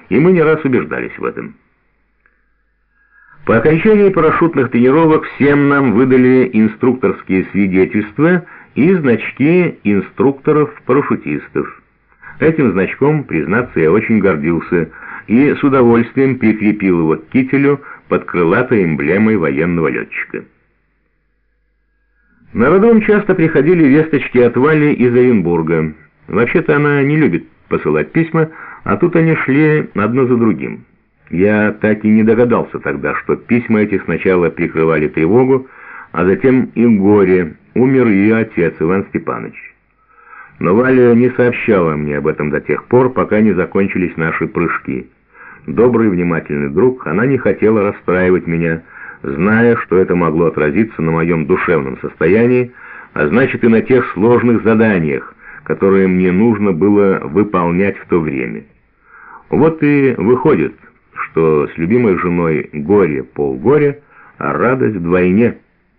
и мы не раз убеждались в этом. По окончании парашютных тренировок всем нам выдали инструкторские свидетельства и значки инструкторов-парашютистов. Этим значком, признаться, я очень гордился и с удовольствием прикрепил его к кителю под крылатой эмблемой военного летчика. На роддом часто приходили весточки от Вали из Оренбурга. Вообще-то она не любит посылать письма, а тут они шли одно за другим. Я так и не догадался тогда, что письма эти сначала прикрывали тревогу, а затем и горе. Умер ее отец, Иван Степанович. Но Валя не сообщала мне об этом до тех пор, пока не закончились наши прыжки. Добрый, внимательный друг, она не хотела расстраивать меня, зная, что это могло отразиться на моем душевном состоянии, а значит и на тех сложных заданиях, которые мне нужно было выполнять в то время. Вот и выходит, что с любимой женой горе полгоря, а радость вдвойне.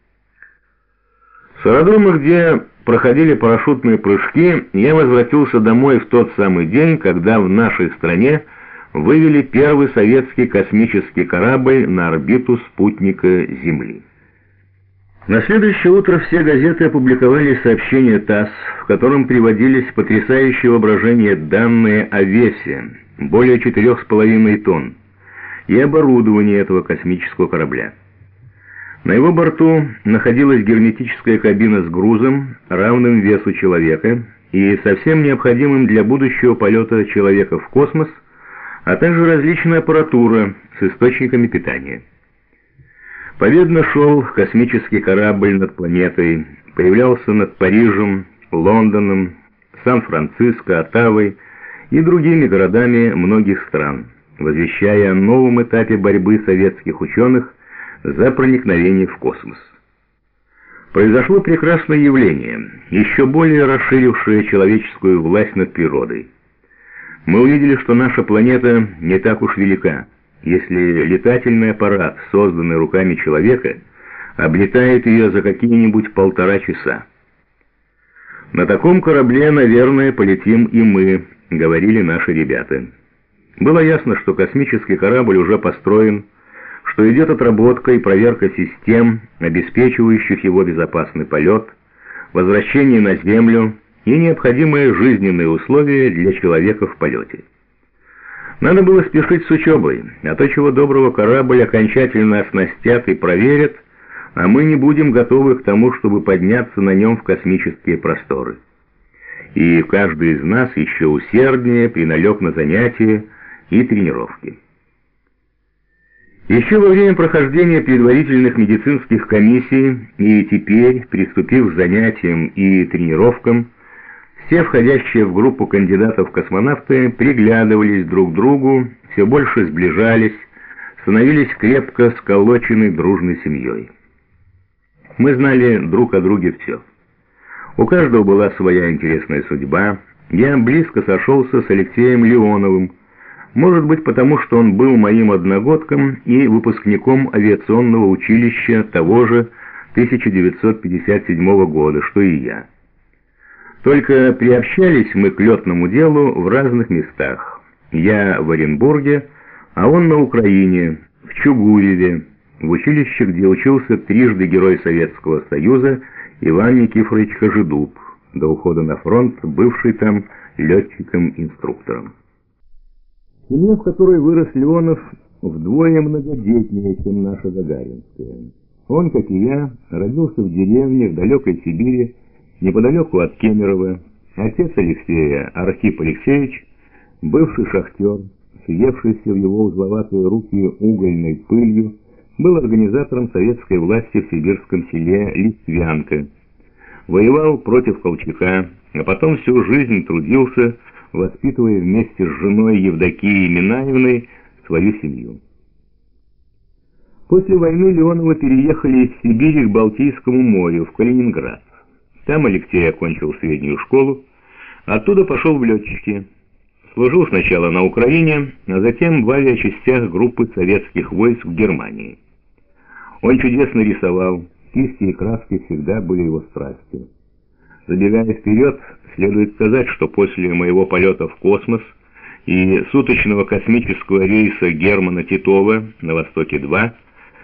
С аэродрома, где проходили парашютные прыжки, я возвратился домой в тот самый день, когда в нашей стране вывели первый советский космический корабль на орбиту спутника Земли. На следующее утро все газеты опубликовали сообщение ТАСС, в котором приводились потрясающие воображения данные о весе, более 4,5 тонн, и оборудовании этого космического корабля. На его борту находилась герметическая кабина с грузом, равным весу человека, и совсем необходимым для будущего полета человека в космос, а также различная аппаратура с источниками питания. Победно шел космический корабль над планетой, появлялся над Парижем, Лондоном, Сан-Франциско, Оттавой и другими городами многих стран, возвещая о новом этапе борьбы советских ученых за проникновение в космос. Произошло прекрасное явление, еще более расширившее человеческую власть над природой. Мы увидели, что наша планета не так уж велика, если летательный аппарат, созданный руками человека, облетает ее за какие-нибудь 1,5 часа. «На таком корабле, наверное, полетим и мы», — говорили наши ребята. Было ясно, что космический корабль уже построен, что идет отработка и проверка систем, обеспечивающих его безопасный полет, возвращение на Землю и необходимые жизненные условия для человека в полете. Надо было спешить с учебой, а то чего доброго корабль окончательно оснастят и проверят, а мы не будем готовы к тому, чтобы подняться на нем в космические просторы. И каждый из нас еще усерднее приналег на занятия и тренировки. Еще во время прохождения предварительных медицинских комиссий и теперь, приступив к занятиям и тренировкам, все входящие в группу кандидатов в космонавты приглядывались друг к другу, все больше сближались, становились крепко сколоченной дружной семьей. Мы знали друг о друге все. У каждого была своя интересная судьба. Я близко сошелся с Алексеем Леоновым, может быть потому, что он был моим одногодком и выпускником авиационного училища того же 1957 года, что и я. Только приобщались мы к летному делу в разных местах. Я в Оренбурге, а он на Украине, в Чугуеве, в училище, где учился трижды Герой Советского Союза Иван Никифорович Кожедуб, до ухода на фронт бывший там летчиком-инструктором. Семья, в которой вырос Леонов, вдвое многодетнее, чем наша Гагаринская. Он, как и я, родился в деревне в далекой Сибири, неподалеку от Кемерово. Отец Алексея, Архип Алексеевич, бывший шахтер, съевшийся в его узловатые руки угольной пылью, был организатором советской власти в сибирском селе Листвянка. Воевал против Колчака, а потом всю жизнь трудился, воспитывая вместе с женой Евдокией Минаевной свою семью. После войны Леоновы переехали из Сибири к Балтийскому морю, в Калининград. Там Алексей окончил среднюю школу, оттуда пошел в летчики. Служил сначала на Украине, а затем в авиачастях группы советских войск в Германии. Он чудесно рисовал, кисти и краски всегда были его страстью. Забегая вперед, следует сказать, что после моего полета в космос и суточного космического рейса Германа Титова на Востоке-2